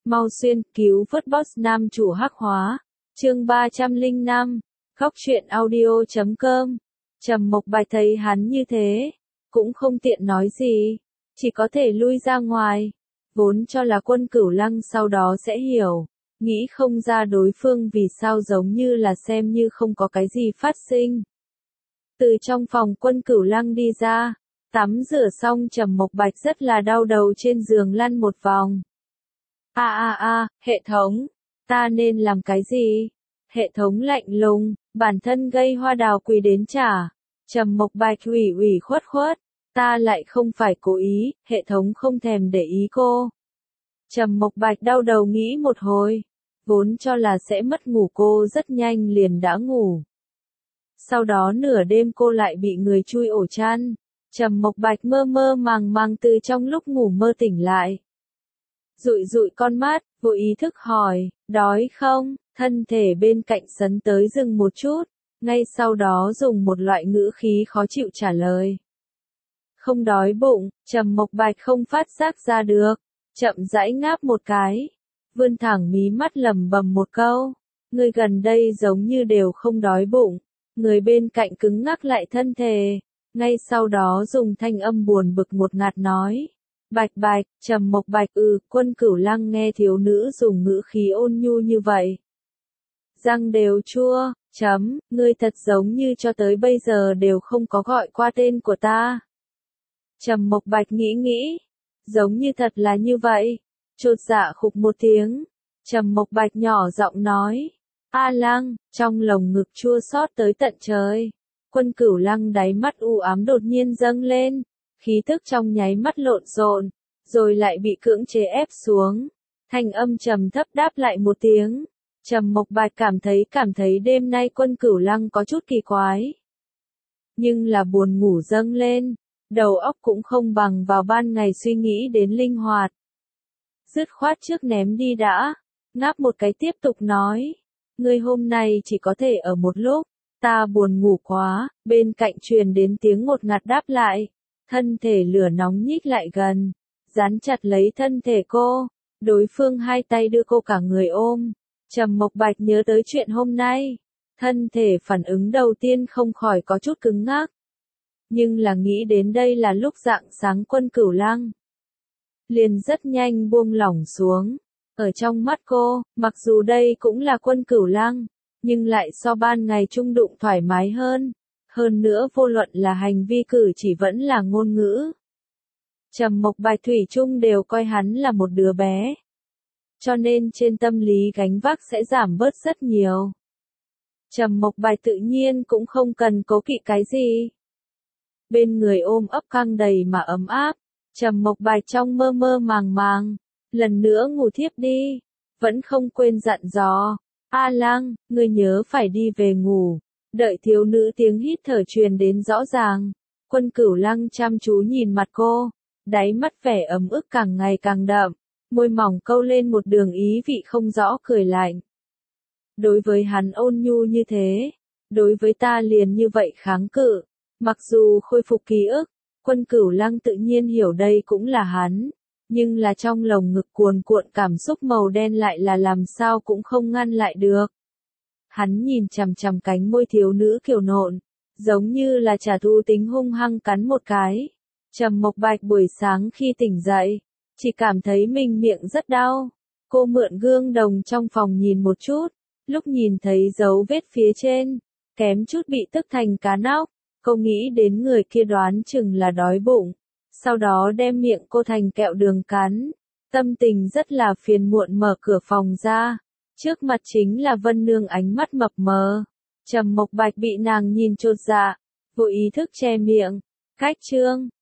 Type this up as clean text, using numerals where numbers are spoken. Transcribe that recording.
Mau xuyên, cứu vớt boss nam chủ hắc hóa. Chương 305, Góc truyện audio.com. Trầm Mộc Bạch thấy hắn như thế, cũng không tiện nói gì, chỉ có thể lui ra ngoài. Vốn cho là Quân Cửu Lăng sau đó sẽ hiểu, nghĩ không ra đối phương vì sao giống như là xem như không có cái gì phát sinh. Từ trong phòng Quân Cửu Lăng đi ra, tắm rửa xong Trầm Mộc Bạch rất là đau đầu trên giường lăn một vòng. Hệ thống, ta nên làm cái gì? Hệ thống lạnh lùng, bản thân gây hoa đào quỳ đến trả. Trầm Mộc Bạch ủy khuất, ta lại không phải cố ý, hệ thống không thèm để ý cô. Trầm Mộc Bạch đau đầu nghĩ một hồi, vốn cho là sẽ mất ngủ cô rất nhanh liền đã ngủ. Sau đó nửa đêm cô lại bị người chui ổ chăn. Trầm Mộc Bạch mơ màng từ trong lúc ngủ mơ tỉnh lại. Dụi con mắt, vô ý thức hỏi, đói không? Thân thể bên cạnh sấn tới dừng một chút, ngay sau đó dùng một loại ngữ khí khó chịu trả lời. Không đói bụng, Trầm Mộc Bạch không phát giác ra được, chậm rãi ngáp một cái, vươn thẳng mí mắt lẩm bẩm một câu, người gần đây giống như đều không đói bụng. Người bên cạnh cứng ngắc lại thân thể, ngay sau đó dùng thanh âm buồn bực một ngạt nói. Bạch, Trầm Mộc Bạch Quân Cửu Lăng nghe thiếu nữ dùng ngữ khí ôn nhu như vậy. Răng đều chua, ngươi thật giống như cho tới bây giờ đều không có gọi qua tên của ta. Trầm Mộc Bạch nghĩ, giống như thật là như vậy, chột dạ khục một tiếng, Trầm Mộc Bạch nhỏ giọng nói. A Lăng, trong lồng ngực chua xót tới tận trời. Quân Cửu Lăng đáy mắt u ám đột nhiên dâng lên, khí thức trong nháy mắt lộn xộn, rồi lại bị cưỡng chế ép xuống. Thanh âm trầm thấp đáp lại một tiếng. Trầm Mộc Bạch cảm thấy đêm nay Quân Cửu Lăng có chút kỳ quái. Nhưng là buồn ngủ dâng lên, đầu óc cũng không bằng vào ban ngày suy nghĩ đến linh hoạt. Dứt khoát trước ném đi đã, ngáp một cái tiếp tục nói. Ngươi hôm nay chỉ có thể ở một lúc, ta buồn ngủ quá, bên cạnh truyền đến tiếng ngột ngạt đáp lại, thân thể lửa nóng nhích lại gần, dán chặt lấy thân thể cô, đối phương hai tay đưa cô cả người ôm. Trầm Mộc Bạch nhớ tới chuyện hôm nay, thân thể phản ứng đầu tiên không khỏi có chút cứng ngắc, nhưng là nghĩ đến đây là lúc rạng sáng Quân Cửu Lăng, liền rất nhanh buông lỏng xuống. Ở trong mắt cô, mặc dù đây cũng là Quân Cửu Lăng, nhưng lại so ban ngày chung đụng thoải mái hơn. Hơn nữa vô luận là hành vi cử chỉ vẫn là ngôn ngữ. Trầm Mộc Bạch thủy chung đều coi hắn là một đứa bé. Cho nên trên tâm lý gánh vác sẽ giảm bớt rất nhiều. Trầm Mộc Bạch tự nhiên cũng không cần cố kỵ cái gì. Bên người ôm ấp căng đầy mà ấm áp, Trầm Mộc Bạch trong mơ màng. Lần nữa ngủ thiếp đi, vẫn không quên dặn dò. A Lăng, ngươi nhớ phải đi về ngủ. Đợi thiếu nữ tiếng hít thở truyền đến rõ ràng. Quân Cửu Lăng chăm chú nhìn mặt cô, đáy mắt vẻ ấm ức càng ngày càng đậm, môi mỏng câu lên một đường ý vị không rõ cười lạnh. Đối với hắn ôn nhu như thế, đối với ta liền như vậy kháng cự. Mặc dù khôi phục ký ức, Quân Cửu Lăng tự nhiên hiểu đây cũng là hắn. Nhưng là trong lồng ngực cuồn cuộn cảm xúc màu đen lại là làm sao cũng không ngăn lại được. Hắn nhìn chằm cánh môi thiếu nữ kiều nộn, giống như là trả thù tính hung hăng cắn một cái. Trầm Mộc Bạch buổi sáng khi tỉnh dậy, chỉ cảm thấy mình miệng rất đau. Cô mượn gương đồng trong phòng nhìn một chút, lúc nhìn thấy dấu vết phía trên, kém chút bị tức thành cá nóc. Cô nghĩ đến người kia đoán chừng là đói bụng. Sau đó đem miệng cô thành kẹo đường cắn, tâm tình rất là phiền muộn mở cửa phòng ra, trước mặt chính là Vân Nương ánh mắt mập mờ. Trầm Mộc Bạch bị nàng nhìn chột dạ, vô ý thức che miệng, cách chương,